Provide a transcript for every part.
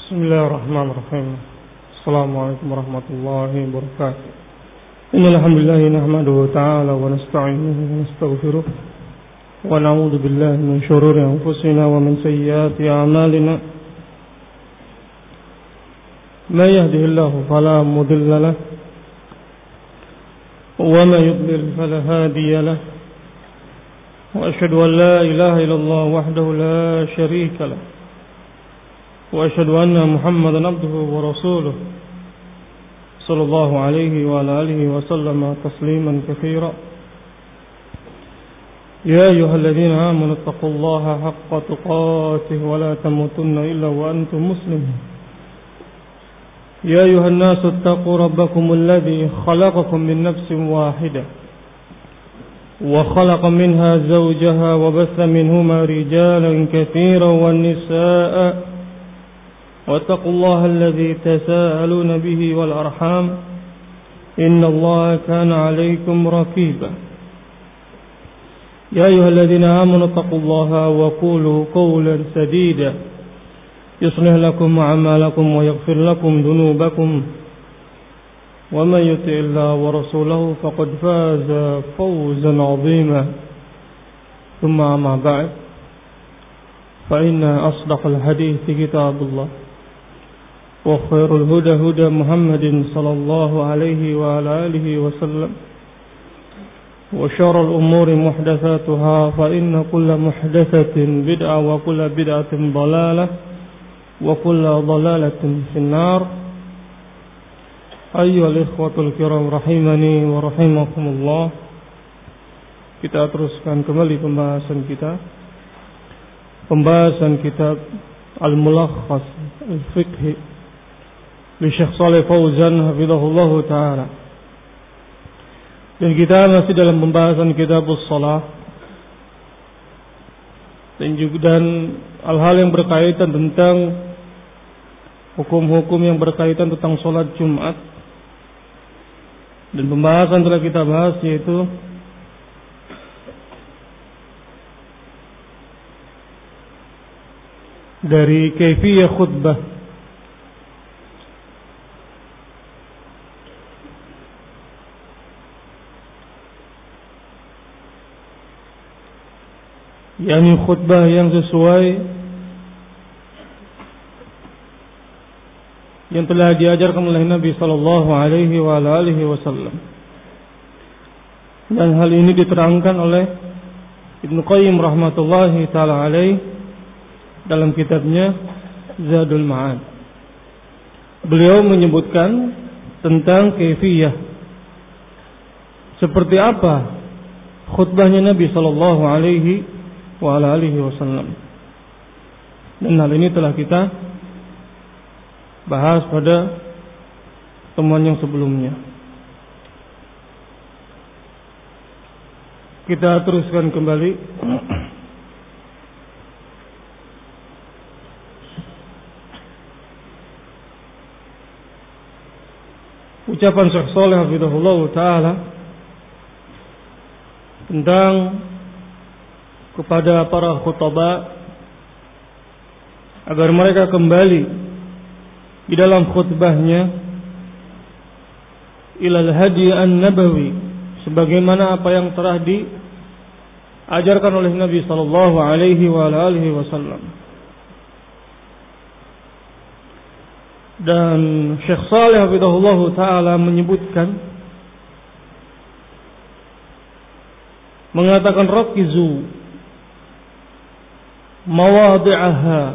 Bismillahirrahmanirrahim. Assalamualaikum warahmatullahi wabarakatuh. Innal hamdalillah nahmaduhu ta'ala wa nasta'inuhu wa nastaghfiruh wa na'udzu billahi min shururi anfusina wa min sayyiati a'malina. May yahdihillahu fala mudilla lahu wa may yudlil fala hadiya lahu. Wa asyhadu an la ilaha illallah wahdahu la syarika lahu. وأشهد أن محمدا عبده ورسوله صلى الله عليه وعلى آله وسلم تسليما كثيرا يا أيها الذين آمنوا اتقوا الله حق تقاته ولا تموتن إلا وأنتم مسلمون يا أيها الناس اتقوا ربكم الذي خلقكم من نفس واحدة وخلق منها زوجها وبث منهما رجالا كثيرا والنساء واتقوا الله الذي تساءلون به والأرحام إن الله كان عليكم رقيبا يا أيها الذين آمنوا اتقوا الله وقولوا قولا سديدا يصلح لكم أعمالكم ويغفر لكم ذنوبكم ومن يطع الله ورسوله فقد فاز فوزا عظيما ثم أما بعد فإن أصدق الحديث كتاب الله وخير الهدى هدى محمد صلى الله عليه وعلى آله وسلم وشر الأمور محدثاتها فإن كل محدثة بدعة وكل بدعة ضلالة وكل ضلالة في النار. أيها الإخوة الكرام رحمني ورحمكم الله. Kita teruskan kembali pembahasan kitab Al-Mulakhas Al-Fiqhi li Syekh Shalih Fauzan hafizahullahu ta'ala. Dan kita masih dalam pembahasan kitabus shalah dan hal-hal yang berkaitan tentang hukum-hukum yang berkaitan tentang sholat Jumat. Dan pembahasan telah kita bahas yaitu dari kaifiyah khutbah, yakni khutbah yang sesuai yang telah diajarkan oleh Nabi sallallahu alaihi wa alihi wasallam. Dan hal ini diterangkan oleh Ibnu Qayyim rahmatullahi taala alaihi dalam kitabnya Zadul Ma'ad. Beliau menyebutkan tentang kaifiyah, seperti apa khutbahnya Nabi sallallahu alaihi wa alihi wasallam. Dan hal ini telah kita bahas pada temuan yang sebelumnya. Kita teruskan kembali. Ucapan Syekh Shalih hafizahullah ta'ala tentang kepada para khutbah agar mereka kembali di dalam khutbahnya ilal hadi an-nabawi, sebagaimana apa yang telah diajarkan oleh Nabi sallallahu alaihi wa alihi wasallam. Dan Syekh Shalih hafizahullah ta'ala menyebutkan, mengatakan rakizu mawadhi'aha,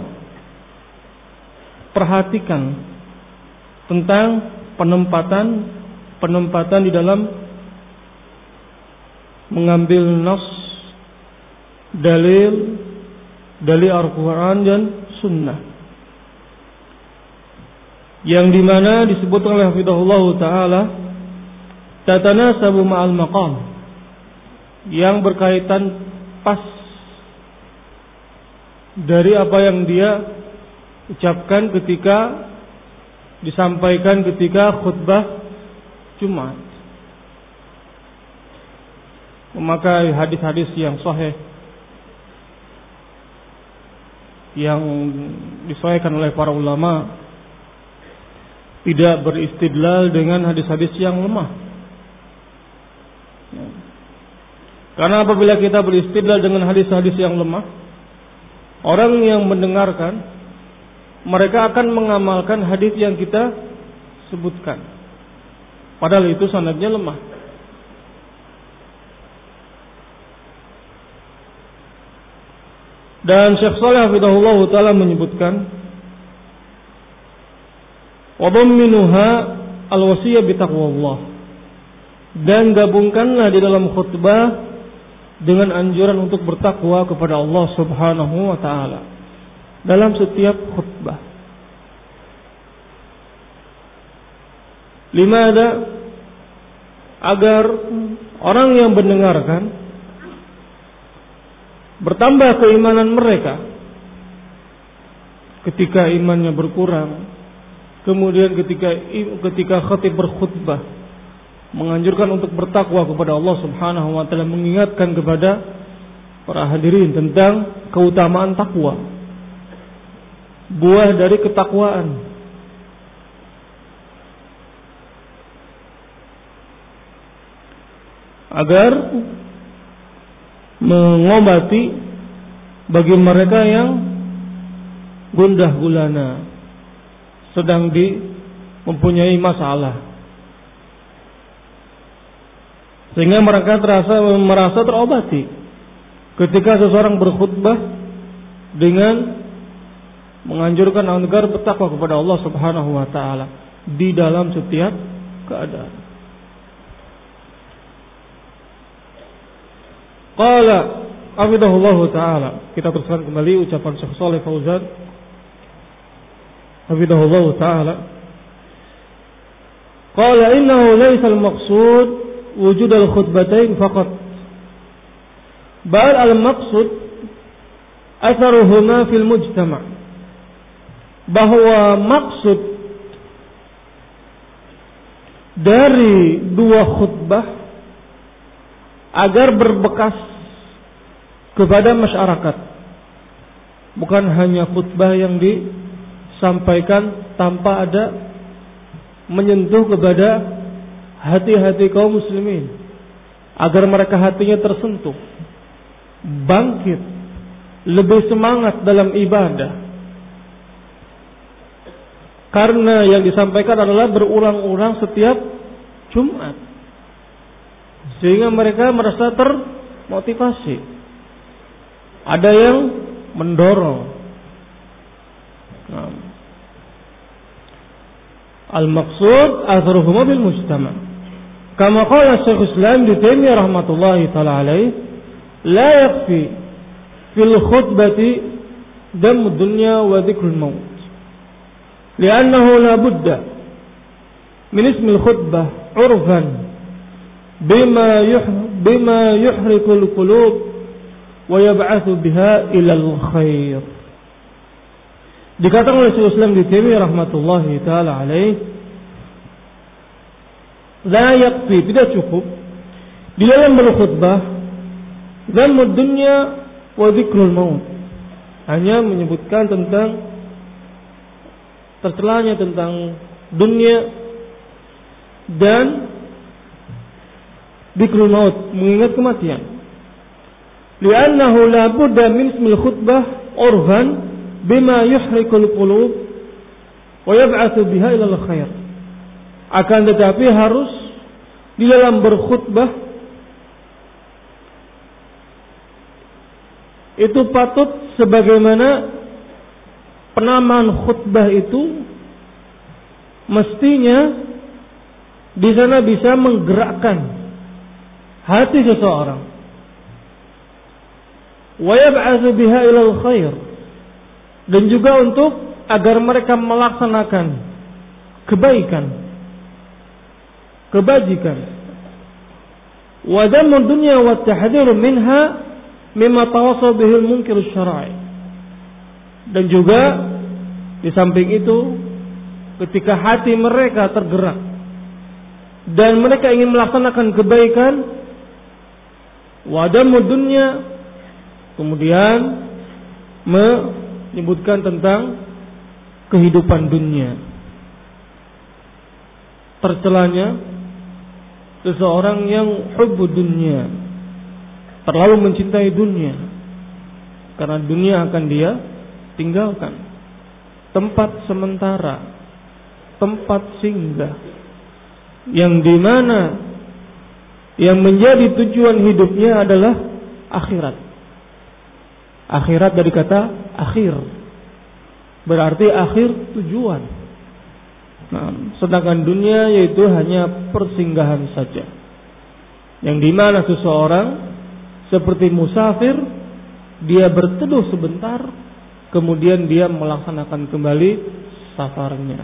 perhatikan tentang penempatan di dalam mengambil nas, dalil Al-Quran dan Sunnah, yang dimana disebutkan oleh hafizahullah ta'ala tatanasabu ma'al maqam, yang berkaitan pas dari apa yang dia ucapkan ketika disampaikan ketika khutbah Jumat, memakai hadis-hadis yang sahih yang disahihkan oleh para ulama tidak beristidlal dengan hadis-hadis yang lemah. Karena apabila kita beristidlal dengan hadis-hadis yang lemah, orang yang mendengarkan, mereka akan mengamalkan hadis yang kita sebutkan, padahal itu sanadnya lemah. Dan Syekh Shalih hafizahullah taala menyebutkan, wa dhamminuha al-wasiyah bi taqwallah, dan gabungkanlah di dalam khutbah dengan anjuran untuk bertakwa kepada Allah Subhanahu wa taala dalam setiap khutbah. Limada? Agar orang yang mendengarkan bertambah keimanan mereka. Ketika imannya berkurang, kemudian ketika khatib berkhutbah menganjurkan untuk bertakwa kepada Allah Subhanahu wa taala, mengingatkan kepada para hadirin tentang keutamaan takwa, buah dari ketakwaan. Agar mengobati bagi mereka yang gundah gulana, sedang mempunyai masalah, sehingga mereka merasa terobati ketika seseorang berkhutbah dengan menganjurkan agar bertakwa kepada Allah Subhanahu wa taala di dalam setiap keadaan. Qala hafizahullahu taala, kita teruskan kembali ucapan Syekh Shalih Fauzan hafizahullahu taala. Qala innahu laysa al-maqsud wujud al-khutbatain faqat, bal al-maqsud atharuhuma fil mujtama'. Bahwa maksud dari dua khutbah agar berbekas kepada masyarakat, bukan hanya khutbah yang disampaikan tanpa ada menyentuh kepada hati-hati kaum muslimin, agar mereka hatinya tersentuh, bangkit, lebih semangat dalam ibadah. Karena yang disampaikan adalah berulang-ulang setiap Jumat, sehingga mereka merasa termotivasi. Ada yang mendorong. Al-maqsud atharuhuma bil mujtama'. Kama qala Syekh Islam Ibnu Taimiyah rahmatullahi taala alaih, la yakfi fil khutbati dam dunya wa dzikrul maut. Li'annahu la budda min ismil khutbah 'urfan bima yuhrikul qulub wa yab'atsu biha ilal khair. Dikatakan oleh Syekh Islam Ibnu Taimiyah rahmatullahi taala alaih, la yakfi, tidak cukup di dalam berkhutbah dhammud dunya wa dzikrul maut, hanya menyebutkan tentang tercelanya tentang dunia dan dzikrul maut, mengingat kematian. Li'annahu la budda min ismil khutbah urfan bima yuhrikul qulub wa yab'atsu biha ilal khair. Akan tetapi harus di dalam berkhutbah itu patut sebagaimana penamaan khutbah itu mestinya di sana bisa menggerakkan hati seseorang. Wa yab'atsu biha ilal khair, dan juga untuk agar mereka melaksanakan kebaikan, kebajikan. Wa dammu dunya wa tahdhiru minha mimma tawassa bihi al-munkir asy-syar'i. Dan juga di samping itu, ketika hati mereka tergerak dan mereka ingin melaksanakan kebaikan, wadamu dunya, kemudian menyebutkan tentang kehidupan dunia. tercelanya seseorang yang hubbu dunya, terlalu mencintai dunia, karena dunia akan dia tinggalkan, tempat sementara, tempat singgah, yang dimana yang menjadi tujuan hidupnya adalah akhirat. Akhirat dari kata akhir, berarti akhir tujuan. Nah, sedangkan dunia yaitu hanya persinggahan saja, yang dimana seseorang seperti musafir, dia berteduh sebentar, kemudian dia melaksanakan kembali safarnya.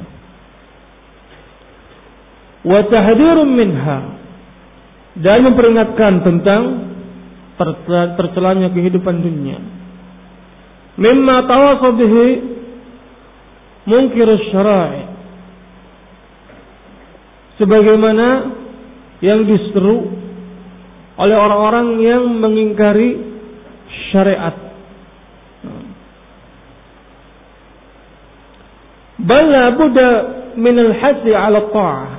Wa tahdhirun minha, dan memperingatkan tentang tercelanya kehidupan dunia. Mimma tawassa bihi munkir syara'i, sebagaimana yang diseru oleh orang-orang yang mengingkari syariat. Bal la budda min al-hasi 'ala ta'ah,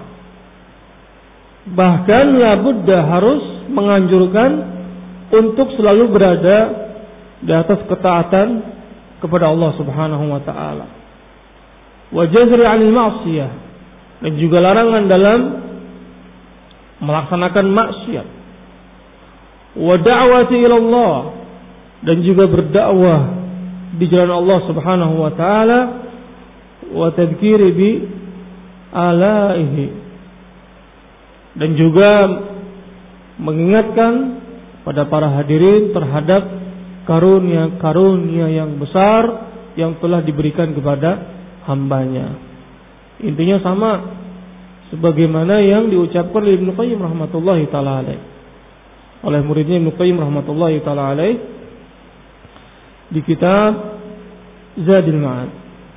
bahkan la budda harus menganjurkan untuk selalu berada di atas ketaatan kepada Allah Subhanahu wa taala. Wa jazri 'anil ma'siyah, dan juga larangan dalam melaksanakan maksiat. Wa da'wati ila Allah, dan juga berdakwah di jalan Allah Subhanahu wa taala. Wa tadhkiri bi alaihi, dan juga mengingatkan pada para hadirin terhadap karunia-karunia yang besar yang telah diberikan kepada hambanya. Intinya sama sebagaimana yang diucapkan oleh Ibnu Qayyim rahmatullahi taala alaih, oleh muridnya Ibnu Qayyim rahmatullahi taala alaih di kitab Zadul Ma'ad.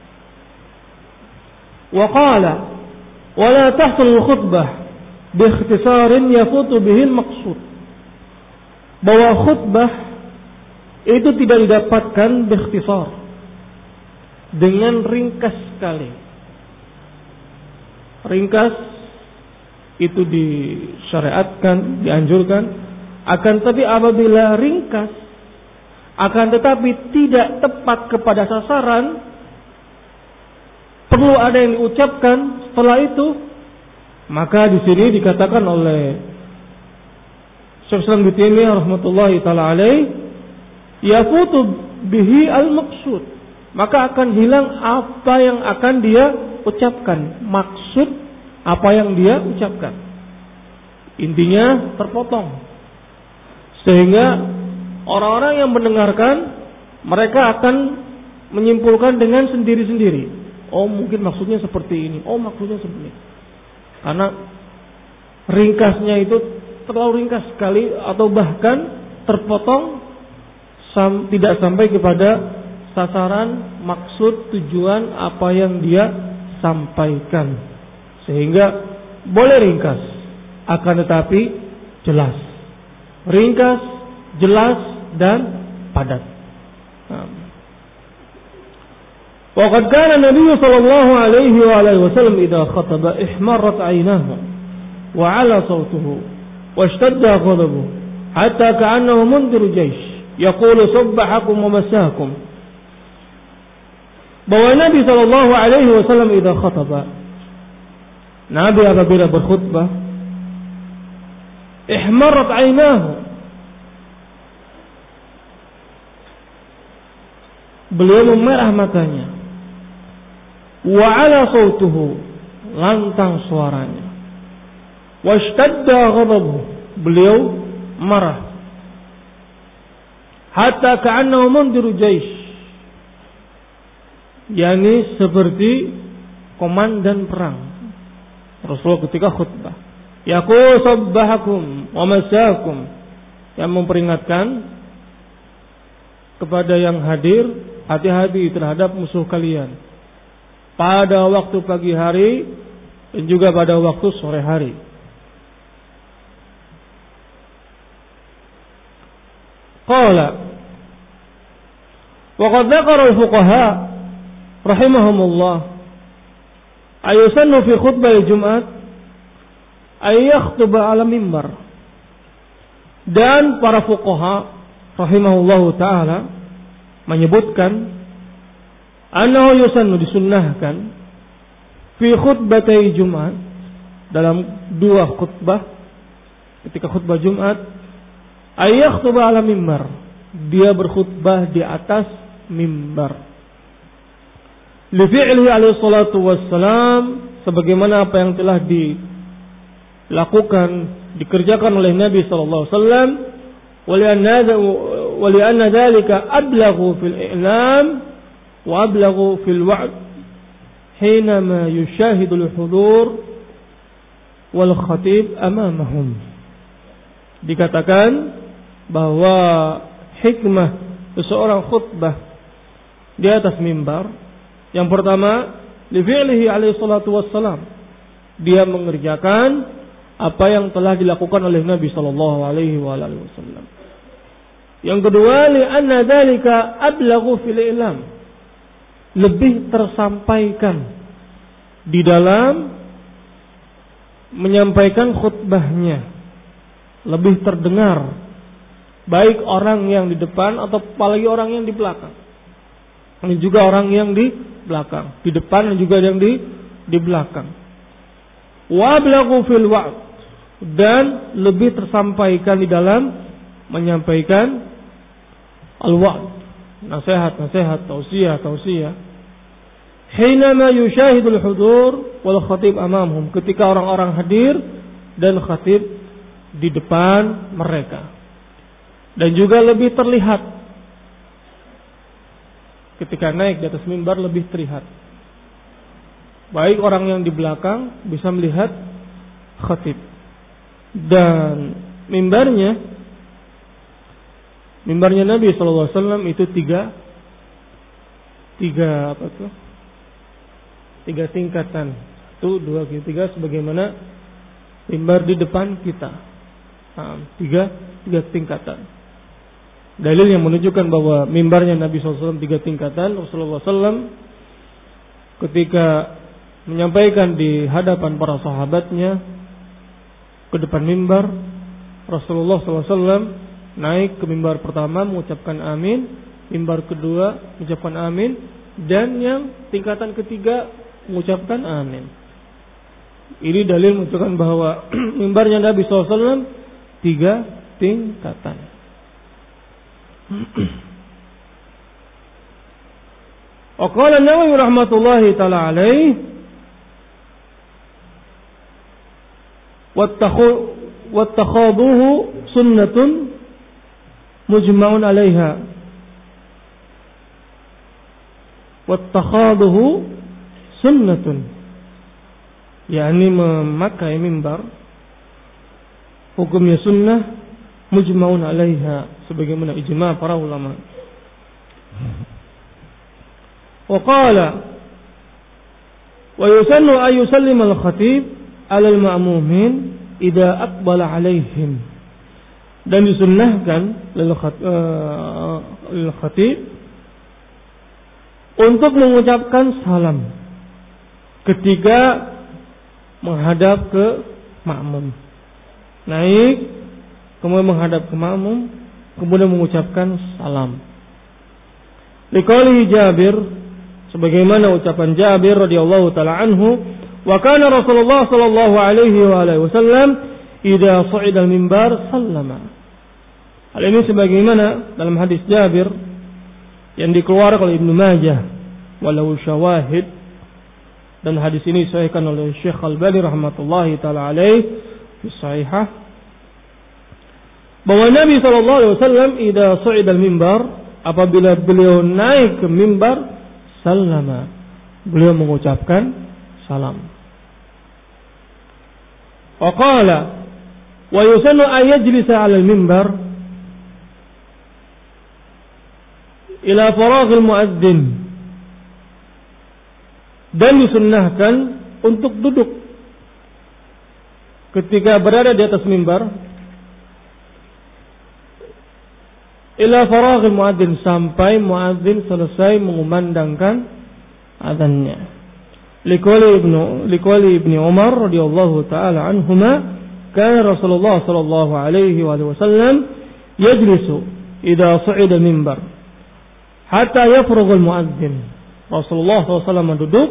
Wa qala wa la tahsul khutbah bi ikhtisarin yafutu bihi al-maqsud, bahwa khutbah itu tidak didapatkan bi ikhtisar, dengan ringkas sekali. Ringkas itu disyariatkan, dianjurkan, akan tetapi apabila ringkas akan tetapi tidak tepat kepada sasaran, perlu ada yang diucapkan setelah itu, maka di sini dikatakan oleh Syekh Islam Ibnu Taimiyah rahmatullahi taala alaih, yafutu bihi al-maqsud, maka akan hilang apa yang akan dia ucapkan, maksud apa yang dia ucapkan, intinya terpotong, sehingga orang-orang yang mendengarkan mereka akan menyimpulkan dengan sendiri-sendiri, oh mungkin maksudnya seperti ini, oh maksudnya seperti ini, karena ringkasnya itu terlalu ringkas sekali, atau bahkan terpotong tidak sampai kepada sasaran, maksud, tujuan apa yang dia sampaikan. Sehingga boleh ringkas, akan tetapi jelas. Ringkas, jelas, dan padat. Waqad kana Nabi sallallahu alaihi wa alihi wasallam idza khataba ihmarrat 'aynahu wa 'ala sawtuhu wa ishtadda ghadabuhu hatta ka'annahu mundiru jaysh yaqulu sabbahakum wa masakum. Bahwa Nabi sallallahu alaihi wasallam idza khataba, Nabi apabila berkhutbah, ihmarrat 'aynahu, beliau memerah matanya, wa 'ala sawtuhu, lantang suaranya, wa ishtadda ghadabuhu, beliau marah, hatta ka'annahu mundiru jaysh, yakni seperti komandan perang. Rasulullah ketika khutbah, yaqul sabbahakum wa masakum, yang memperingatkan kepada yang hadir, hati-hati terhadap musuh kalian pada waktu pagi hari dan juga pada waktu sore hari. Qala wa qad dzakara al-fuqaha rahimahumullah ayusannu fi khutbah al-jum'ah ayakhtuba ala mimbar. Dan para fuqaha rahimahullahu taala menyebutkan annahu yusannu, disunnahkan fi khutbatai Jumat, dalam dua khutbah ketika khutbah Jumat, ayakhtuba ala mimbar, dia berkhutbah di atas mimbar. Li fi'lihi alaihi salatu wassalam, sebagaimana apa yang telah dilakukan, dikerjakan oleh Nabi sallallahu alaihi wasallam, wa li anna dzalika ablaghu fil i'lam wa ablaghu fil wa'd hinama yushahidu al-hudur wal khatib amamahum. Dikatakan bahwa hikmah seseorang khutbah di atas mimbar, yang pertama, li fi'lihi alaihi salatu wassalam, dia mengerjakan apa yang telah dilakukan oleh Nabi sallallahu alaihi wasallam. Yang kedua, li anna dzalika ablaghu fil i'lam, lebih tersampaikan di dalam menyampaikan khutbahnya, lebih terdengar, baik orang yang di depan atau apalagi orang yang di belakang. Ini juga orang yang di belakang, di depan dan juga yang di belakang. Wa ablaghu fil wa'd, dan lebih tersampaikan di dalam menyampaikan al-wa'd, nasihat, tausiah. Hinama yushahidul hudur wal khatib amamhum, ketika orang-orang hadir dan khatib di depan mereka. Dan juga lebih terlihat ketika naik di atas mimbar, lebih terlihat. Baik orang yang di belakang bisa melihat khatib. Dan mimbarnya Nabi sallallahu alaihi wasallam itu tiga tingkatan. 1, 2, 3, sebagaimana mimbar di depan kita. Tiga tingkatan. Dalil yang menunjukkan bahwa mimbarnya Nabi SAW 3 tingkatan. Rasulullah SAW ketika menyampaikan di hadapan para sahabatnya ke depan mimbar, Rasulullah SAW naik ke mimbar pertama mengucapkan amin, mimbar kedua mengucapkan amin, dan yang tingkatan ketiga mengucapkan amin. Ini dalil menunjukkan bahwa mimbarnya Nabi SAW 3 tingkatan. Wa qala an-Nawawi rahmatullahi ta'ala alaih, wattakhaduhu sunnatun mujma'un 'alaiha. Wattakhaduhu sunnatun, yakni memakai mimbar hukumnya sunnah, mujma'un 'alaiha, sebagaimana ijma' para ulama. Wa qala wa yusannu ay yusallima al-khatib 'ala al-ma'mumin idza aqbala 'alaihim, dan disunnahkan lil khatib untuk mengucapkan salam ketika menghadap ke makmum. Naik, kemudian menghadap ke makmum, kemudian mengucapkan salam. Liqaulihi Jabir, sebagaimana ucapan Jabir radhiyallahu taala anhu, wa kana Rasulullah sallallahu alaihi wasallam idza sa'ida al-mimbar sallama. Hal ini sebagaimana dalam hadis Jabir yang dikeluarkan oleh Ibnu Majah walau syawahid, dan hadis ini disahihkan oleh Syekh Al-Albani rahmatullahi taala alaih fi sahihah, bahwa Nabi sallallahu alaihi wasallam idza sa'ida al-mimbar, apabila beliau naik ke mimbar, sallama, beliau mengucapkan salam. Wa qala wa yusannu an yajlisa 'ala al-mimbar ila faraghil muadzin, dan disunnahkan untuk duduk ketika berada di atas mimbar ila faraghil muadzin, sampai muadzin selesai mengumandangkan azannya. liqali ibni Umar radhiyallahu taala anhuma kana Rasulullah sallallahu alaihi wasallam yajlisu idza sa'ida mimbar hatta yafrughul muadzin. Rasulullah SAW duduk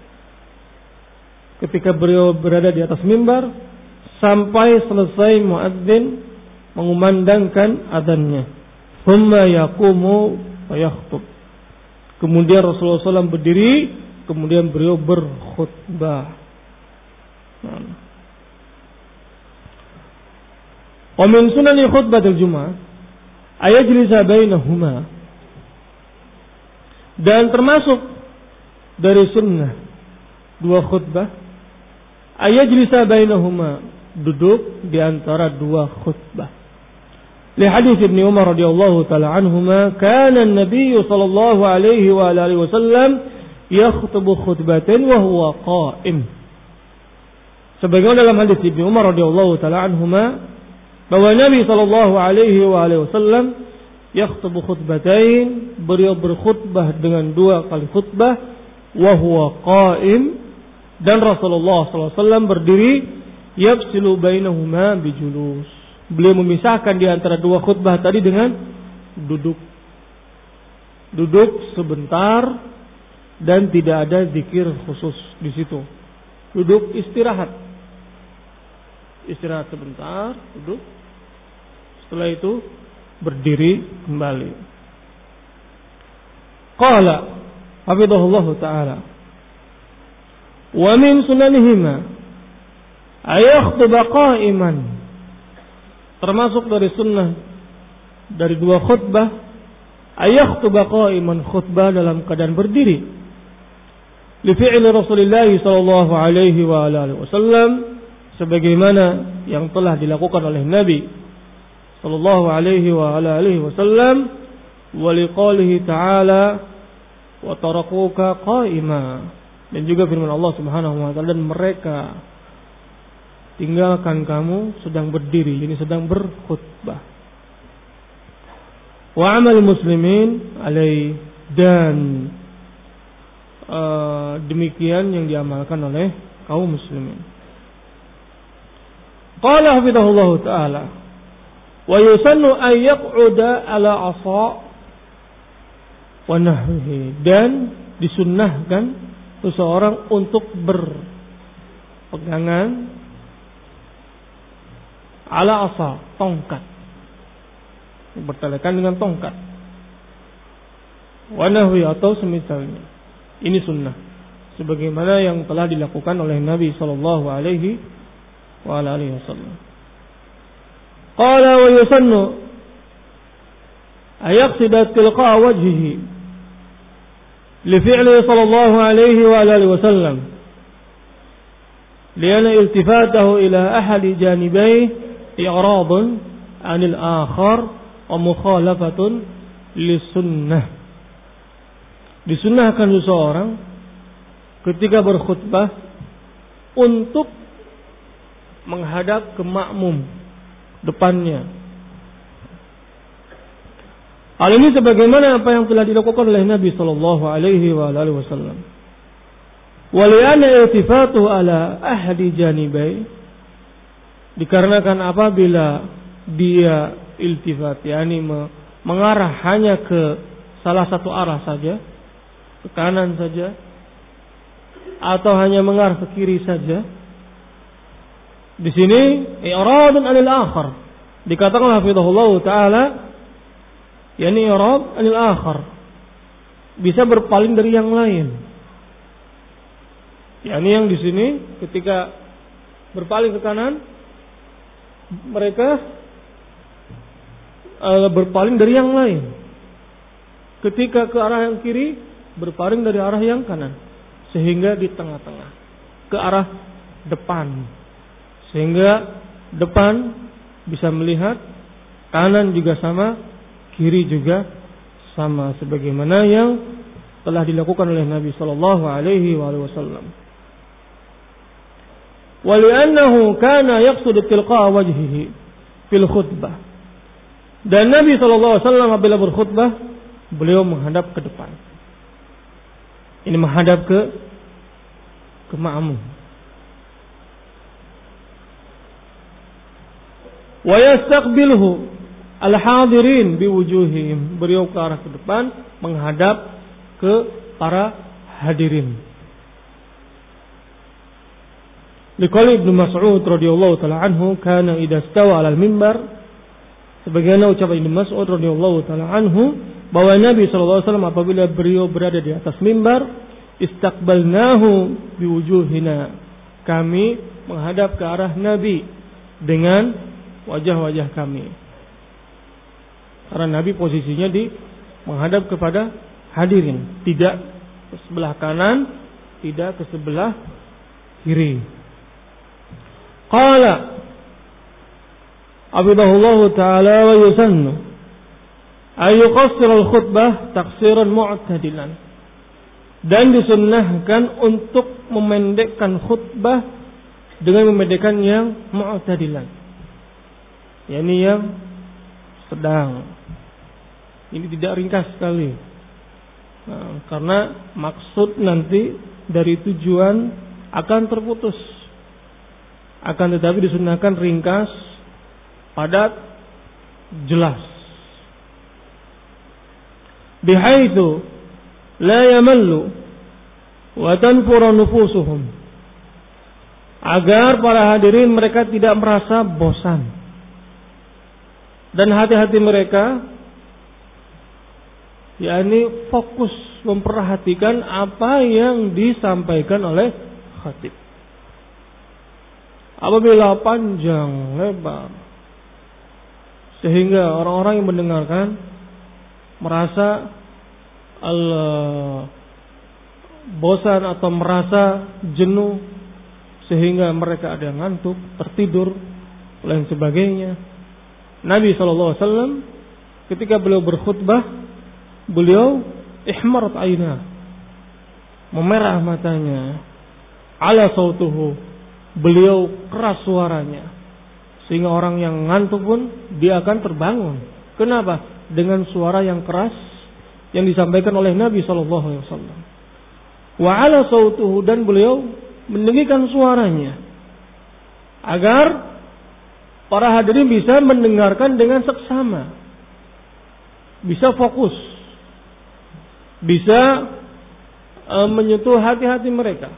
ketika beliau berada di atas mimbar sampai selesai muadzin mengumandangkan adzannya. Thumma yaqumu wa yakhutub. Kemudian Rasulullah SAW berdiri, kemudian beliau berkhutbah. Wa min sunani khutbatil Jum'ah ayajlisa bainahuma. Dan termasuk dari sunnah dua khutbah ayajlisa bainahuma, duduk di antara dua khutbah. Li hadis Ibnu Umar radhiyallahu taala anhuma, kana an-nabiy sallallahu alaihi wa alihi wasallam yakhutubu khutbatan wa huwa qa'im. Sebagaimana dalam hadis Ibnu Umar radhiyallahu taala anhuma bahwa Nabi sallallahu alaihi wa alihi wasallam yakhutubu khutbatain, beliau berkhutbah dengan dua kali khutbah, wa huwa qa'im, dan Rasulullah sallallahu alaihi wasallam berdiri, yafsilu bainahuma bijulus. Beliau memisahkan di antara dua khutbah tadi dengan duduk. Duduk sebentar dan tidak ada zikir khusus di situ. Duduk istirahat. Istirahat sebentar, duduk. Setelah itu berdiri kembali. Qala hafidhahullah ta'ala wa min sunanihima ayakhtuba qa'iman. Termasuk dari sunnah dari dua khutbah ayakhtuba qa'iman, khutbah dalam keadaan berdiri. Li fi'li Rasulullah sallallahu alaihi wa alihi wasallam, sebagaimana yang telah dilakukan oleh Nabi sallallahu alaihi wa alihi wasallam, wa liqaulihi ta'ala wa tarakuka qa'ima, dan juga firman Allah Subhanahu wa taala, dan mereka tinggalkan kamu sedang berdiri, ini sedang berkhutbah. Wa amal muslimin alai, dan demikian yang diamalkan oleh kaum muslimin. Qala hafidhahullah ta'ala wa yusannu an yaq'uda ala asa wa nahwihi, dan disunnahkan seseorang untuk berpegangan ala asa, tongkat, bertelekan dengan tongkat, wa nahwi, atau semisalnya. Ini sunnah sebagaimana yang telah dilakukan oleh Nabi sallallahu alaihi wa alihi wasallam. Qala wa yusannu ayaqsida tilqa wajhihi li fi'li sallallahu alaihi wa alihi wasallam li'anna iltifatahu ila ahadi janibayhi i'radun 'anil akhar wa mukhalafatun lisunnah. Disunnahkan seseorang ketika berkhutbah untuk menghadap ke makmum depannya. Hal ini sebagaimana apa yang telah dilakukan oleh Nabi sallallahu alaihi wa alihi wasallam. Wa li'anna iltifatu ala ahadi janibai, dikarenakan apabila dia iltifat, yakni mengarah hanya ke salah satu arah saja, ke kanan saja, atau hanya mengarah ke kiri saja, di sini i'radun 'anil akhar, dikatakan hafizahullah taala, yakni i'rad 'anil akhar, bisa berpaling dari yang lain. Yakni yang di sini ketika berpaling ke kanan, mereka berpaling dari yang lain. Ketika ke arah yang kiri, berpaling dari arah yang kanan, sehingga di tengah-tengah ke arah depan, sehingga depan bisa melihat, kanan juga sama, kiri juga sama, sebagaimana yang telah dilakukan oleh Nabi sallallahu alaihi wasallam. Wa li'annahu kana yaqsudu tilqa wajhihi fil khutbah, dan Nabi sallallahu alaihi wasallam apabila berkhutbah, beliau menghadap ke depan. Ini menghadap ke ke ma'mum. Wa yastaqbilhu al-hadirin biwujuhihim. Beliau ke arah ke depan, menghadap ke para hadirin. Liqauli Ibnu Mas'ud radhiyallahu taala anhu, kana idza stawa 'alal mimbar, sebagaimana ucapan Ibnu Mas'ud radhiyallahu taala anhu bahwa Nabi sallallahu alaihi wasallam apabila beliau berada di atas mimbar, istaqbalnahu biwujuhina, kami menghadap ke arah Nabi dengan wajah-wajah kami. Karena Nabi posisinya menghadap kepada hadirin, tidak ke sebelah kanan, tidak ke sebelah kiri. Qala abidahullahu ta'ala wa yusannu ayyuqassir al-khutbah taqsiran mu'tadilan. Dan disunnahkan untuk memendekkan khutbah dengan memendekkan yang mu'tadilan, yakni yang sedang. Ini tidak ringkas sekali. Karena maksud nanti dari tujuan akan terputus. Akan tetapi disunnahkan ringkas, padat, jelas. Bihaitsu la yamallu wa tanfuru nufusuhum, agar para hadirin mereka tidak merasa bosan dan hati-hati mereka yakni fokus memperhatikan apa yang disampaikan oleh khatib. Apabila panjang lebar sehingga orang-orang yang mendengarkan merasa bosan atau merasa jenuh, sehingga mereka ada yang ngantuk, tertidur, lain sebagainya. Nabi SAW ketika beliau berkhutbah, beliau ihmarat aina, memerah matanya, ala sautuhu, beliau keras suaranya, sehingga orang yang ngantuk pun dia akan terbangun. Kenapa? Dengan suara yang keras yang disampaikan oleh Nabi SAW. Wa ala sautuhu, dan beliau meninggikan suaranya agar para hadirin bisa mendengarkan dengan seksama, bisa fokus, bisa menyentuh hati-hati mereka.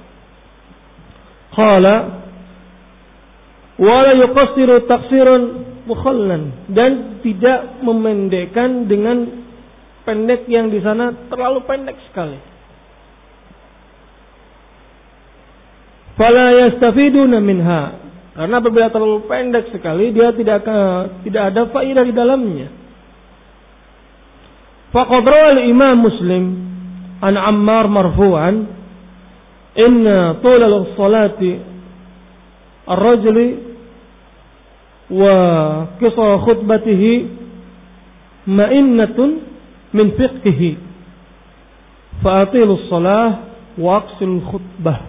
Qala wala yuqassiru taqsiran mukhallan, dan tidak memendekkan dengan pendek yang di sana terlalu pendek sekali. Fala yastafiduna minha, karena apabila terlalu pendek sekali dia tidak ada faedah di dalamnya. Faqad rawa al-Imam Muslim an Ammar marfu'an, inna tulal salati ar-rajuli wa qisar khutbatihi ma'innatun min fiqhihi fa'atilu salah wa aqsil khutbah.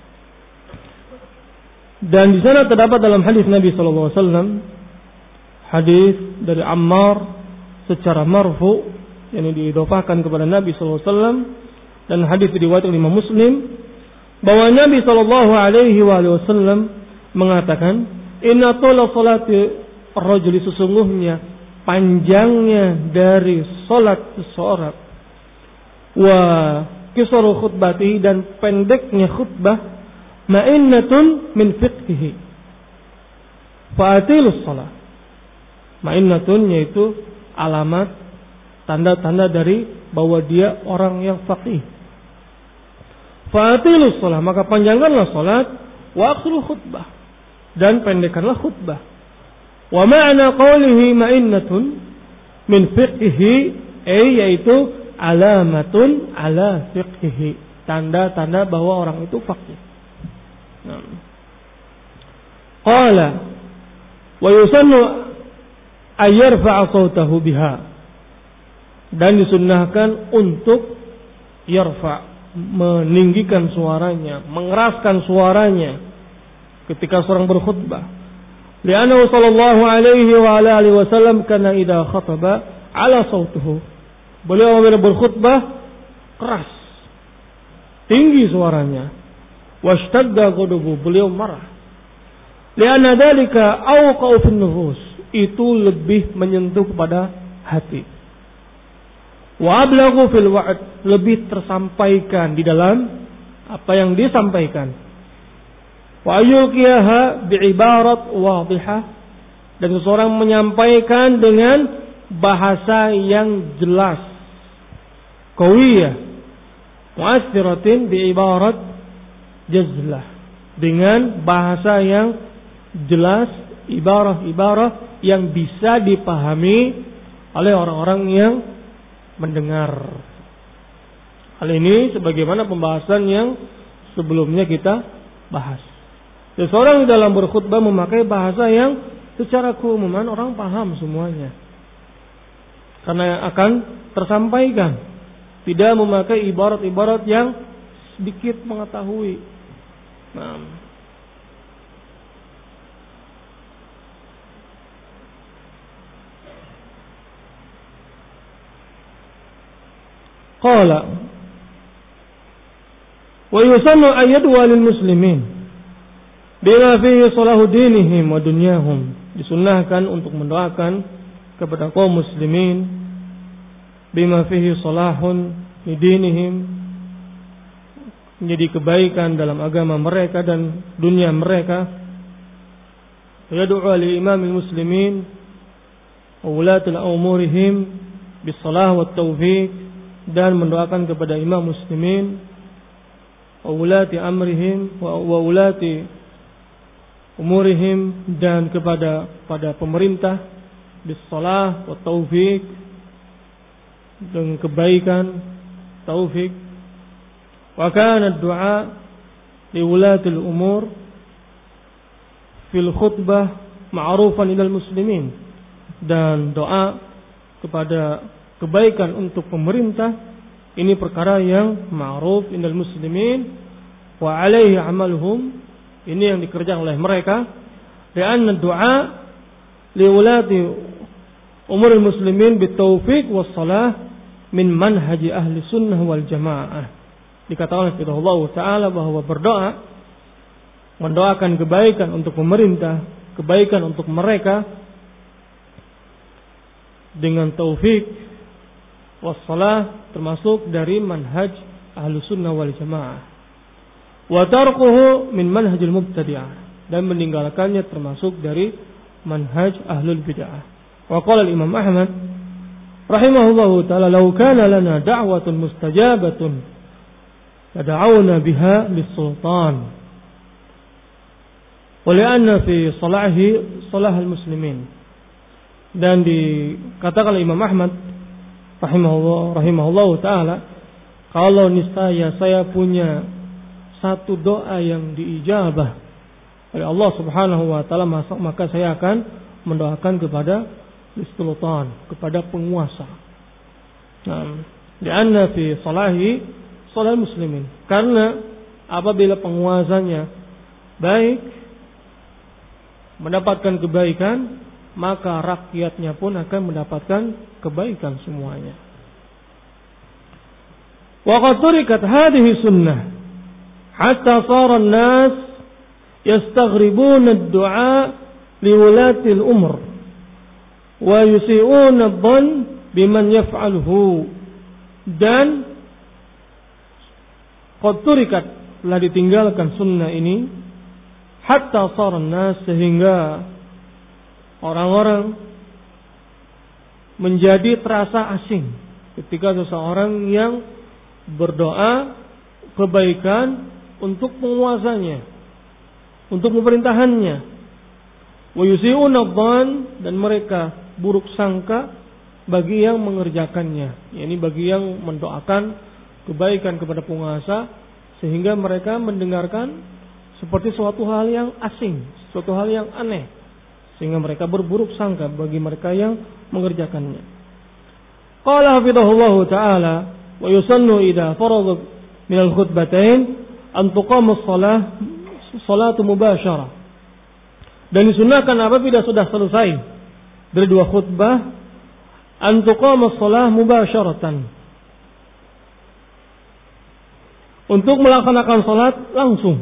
Dan di sana terdapat dalam hadis Nabi SAW, hadis dari Ammar secara marfu, yang diidhofahkan kepada Nabi SAW, dan hadis diriwayatkan oleh Imam Muslim, bahwa Nabi SAW mengatakan, inna tula salati ar-rajuli, sesungguhnya panjangnya dari salat seseorang, wa kisaru khutbatihi, dan pendeknya khutbah, ma'innatun min fiqhihi fa'atilus salat. Ma'innatun yaitu alamat, tanda-tanda dari bahwa dia orang yang faqih. Fa'atilus salat, maka panjangkanlah salat, wa aqsul khutbah, dan pendekkanlah khutbah. Wa ma'na qawlihi ma'innatun min fiqhihi, yaitu alamatun ala fiqhihi, tanda-tanda bahwa orang itu faqih. Qala wa yusannu ayyarfa'a sautahu biha, dan disunnahkan untuk yarfa, meninggikan suaranya, mengeraskan suaranya ketika seorang berkhutbah. Li'annahu sallallahu alaihi wa ala alihi wasallam kana idza khataba ala sautuhu, beliau apabila berkhutbah keras, tinggi suaranya. Washtadda ghadabu, beliau marah. Lianna dzalika awqa'u fin nufus, itu lebih menyentuh kepada hati. Wa ablaghu fil wa'd, lebih tersampaikan di dalam apa yang disampaikan. Wa ayyuqiyaha bi'ibarat wadihah, dan seseorang menyampaikan dengan bahasa yang jelas, qawiyah, mu'assiratin bi'ibarat jazlah, dengan bahasa yang jelas, ibarah-ibarah yang bisa dipahami oleh orang-orang yang mendengar. Hal ini sebagaimana pembahasan yang sebelumnya kita bahas. Seseorang dalam berkhutbah memakai bahasa yang secara keumuman orang paham semuanya, karena akan tersampaikan, tidak memakai ibarat-ibarat yang sedikit mengetahui. Qala wa yusannu ayyadwa lil muslimin bima fihi salahu dinihim wa dunyahum, disunnahkan untuk mendoakan kepada kaum muslimin bima fihi salahun li dinihim, menjadi kebaikan dalam agama mereka dan dunia mereka. Yad'u li imamil muslimin wa ulatil umurihim bis salah wat taufiq, dan mendoakan kepada imam muslimin wa ulati amrihim wa ulati umurihim, dan kepada pemerintah bisalah wa taufik, dengan kebaikan, taufik. Wa kana ad-du'a li ulati al-umur fil khutbah ma'rufan ilal muslimin, dan doa kepada kebaikan untuk pemerintah ini perkara yang ma'ruf indal muslimin wa alaihi amaluhum, ini yang dikerjakan oleh mereka. Lianna du'a li ulati umuril muslimin bitaufiq wassalah min manhaji ahli sunnah wal jamaah. Dikatakan oleh Allah Ta'ala bahwa berdoa, mendoakan kebaikan untuk pemerintah, kebaikan untuk mereka dengan taufik wassalah, termasuk dari manhaj ahlu sunnah wal jamaah. Wa tarkuhu min manhajil mubtadi'ah, dan meninggalkannya termasuk dari manhaj ahlul bid'ah. Wa qala al-imam Ahmad rahimahullahu ta'ala, law kana lana da'watun mustajabatun lada'awna biha lis-sultan wa li'anna fi salahi salah al-muslimin. Dan dikatakan oleh Imam Ahmad rahimahullah ta'ala, kalau niscaya saya punya satu doa yang diijabah oleh Allah subhanahu wa ta'ala, maka saya akan mendoakan kepada sultan, kepada penguasa. Lianna fi salahi salal muslimin, karena apabila penguasanya baik, mendapatkan kebaikan, maka rakyatnya pun akan mendapatkan kebaikan semuanya. Wa qad turikat hadhihi sunnah hatta sara an-nas yastaghribuna ad-du'a li ulati al-umr wa yusi'una adh-dhann biman yaf'aluhu. Dan qad turikat, telah ditinggalkan sunnah ini, hatta sara an-nas, sehingga orang-orang menjadi terasa asing ketika seseorang yang berdoa kebaikan untuk penguasanya, untuk pemerintahannya. Wa yusi'una adh-dhann, dan mereka buruk sangka bagi yang mengerjakannya, yakni bagi yang mendoakan kebaikan kepada penguasa, sehingga mereka mendengarkan seperti suatu hal yang asing, suatu hal yang aneh, sehingga mereka berburuk sangka bagi mereka yang mengerjakannya. Qala hafidhahullahu ta'ala, wa yusannu idza farada min al-khutbatain an tuqama as-salatu mubasyarah. Dan disunahkan apabila sudah selesai dari dua khutbah, an tuqama as-salah mubasyaratan, untuk melaksanakan salat langsung.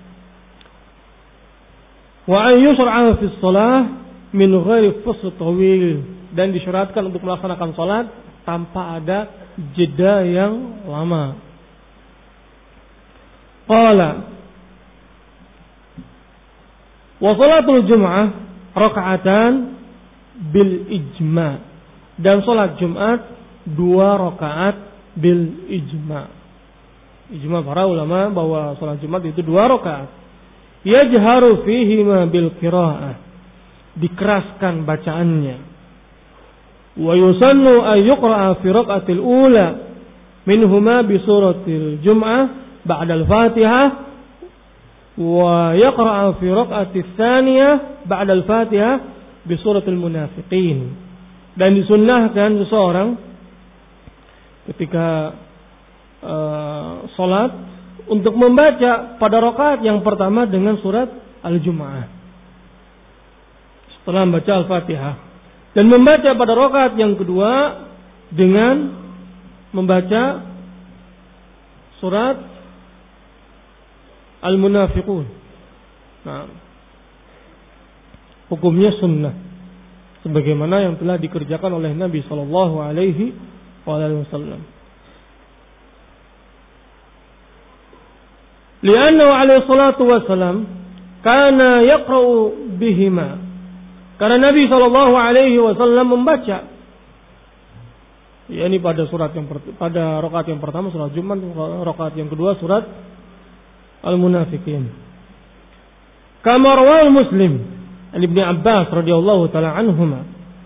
Wa an yusra'a fi shalah min ghairi fasl tawil, dan disyaratkan untuk melaksanakan salat tanpa ada jeda yang lama. Qala wa salatul jum'ah raka'atan bil ijma', dan salat Jumat 2 rakaat bil ijma'. Ijma' para ulama bahwa salat Jumat itu 2 rakaat. Yajharu fihi ma bil qira'ah, dikeraskan bacaannya. Wa yusannu ay yuqra'a fi raq'atil ula minhuma bi suratil jum'ah ba'da al-Fatihah, wa yaqra'a fi raq'atis tsaniyah ba'da al-Fatihah bi suratil munafiqin. Dan disunnahkan seseorang ketika salat untuk membaca pada rakaat yang pertama dengan surat Al-Jumu'ah setelah membaca Al-Fatihah, dan membaca pada rakaat yang kedua dengan membaca surat Al-Munafiqun. Nah, hukumnya sunnah sebagaimana yang telah dikerjakan oleh Nabi sallallahu alaihi wasallam. Li'annahu alaihi salatu wassalam kana yaqra'u bihima, karena Nabi sallallahu alaihi wasallam membaca yakni pada pada rakaat yang pertama surat Jumat, rakaat yang kedua surat Al-Munafiqin. Kama rawal Muslim an Ibnu Abbas radhiyallahu taala anhuma,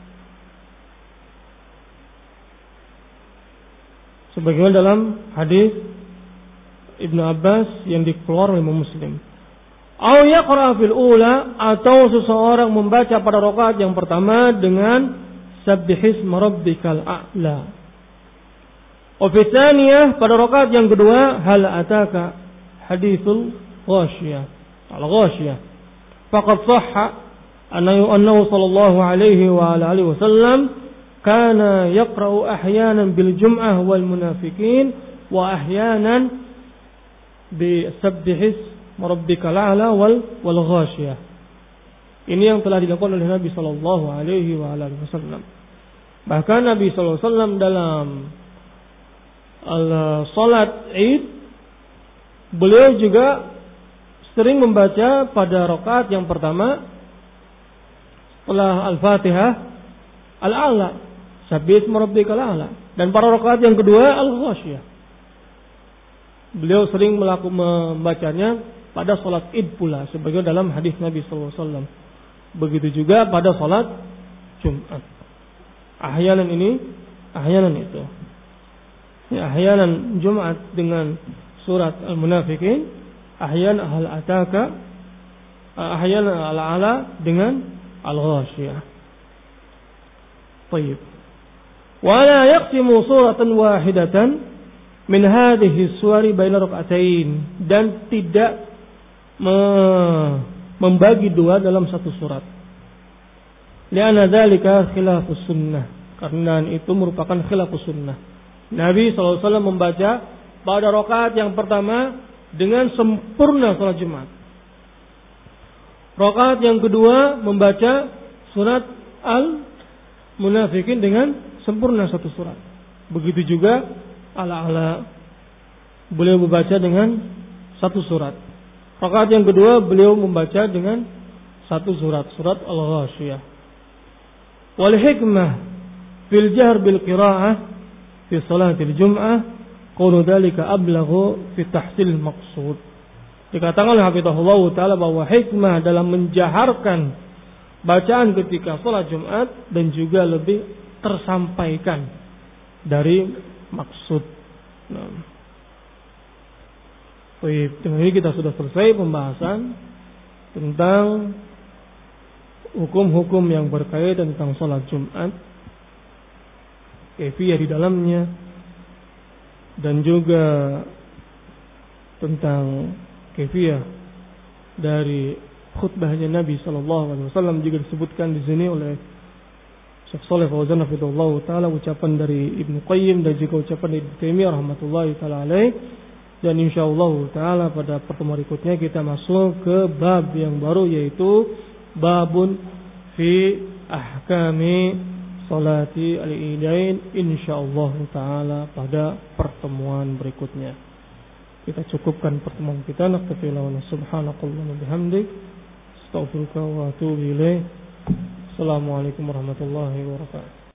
sebagaimana dalam hadis Ibnu Abbas yang dikeluarkan oleh Muslim. Aw yaqra fil ula, atau seseorang membaca pada rakaat yang pertama dengan sabbihisma rabbikal a'la. Wa fi tsaniyah, pada rakaat yang kedua hal ataka haditsul ghashiyah, al-ghashiyah. Faqad sahha annahu sallallahu alaihi wa alihi wasallam kana yaqra'u ahyanan bil jum'ah wal munafiqin wa ahyanan bi sabbihis rabbikal a'la wal ghashiyah. Ini yang telah dilakukan oleh Nabi sallallahu alaihi wa alihi wasallam. Bahkan Nabi sallallahu alaihi wasallam dalam salat Id, beliau juga sering membaca pada rakaat yang pertama setelah Al-Fatihah Al-A'la, sabbihis rabbikal a'la, dan pada rakaat yang kedua Al-Ghashiyah. Beliau sering membacanya pada salat Id pula, sebagai dalam hadis Nabi sallallahu alaihi wasallam. Begitu juga pada salat Jumat. Ahyanan ini, ahyanan itu. Ya, ahyanan Jumat dengan surat Al-Munafiqin, ahyanan hal ataka, ahyanan al-ala dengan Al-Ghashiyah. Baik. Wa la yaqsimu suratan wahidatan min hadhihi suwari baina rak'atain, dan tidak membagi dua dalam satu surat. Li'anna dzalika khilafus sunnah, karena itu merupakan khilafus sunnah. Nabi SAW membaca pada rakaat yang pertama dengan sempurna salat Jumat. Rakaat yang kedua membaca surat Al-Munafiqin dengan sempurna satu surat. Begitu juga Al-A'la, beliau membaca dengan satu surat. Rakaat yang kedua beliau membaca dengan satu surat, surat Al-Ghashiyah. Wal hikmah fil jahr bil qira'ah fi salatil jum'ah qawlu dzalika ablaghu fi tahsil maqsud. Dikatakan oleh hafizahullah taala bahwa hikmah dalam menjaharkan bacaan ketika salat Jumat dan juga lebih tersampaikan dari maksud. Nah. Baik, dengan ini kita sudah selesai pembahasan tentang hukum-hukum yang berkaitan tentang salat Jumat, kaifiyah di dalamnya, dan juga tentang kaifiyah dari khutbahnya Nabi sallallahu alaihi wasallam, juga disebutkan di sini oleh Syekh Shalih Fauzan hafizahullah taala, ucapan dari Ibnu Qayyim dan juga ucapan dari Ibnu Taimiyah rahmatullahi taala alaih, Dan insyaallah taala pada pertemuan berikutnya kita masuk ke bab yang baru, yaitu babun fi ahkami salati al-idain, insyaallah taala pada pertemuan berikutnya. Kita cukupkan pertemuan kita. Naktafi wa subhanakallahumma bihamdik astaghfiruka wa atubu ilaik. Assalamualaikum warahmatullahi wabarakatuh.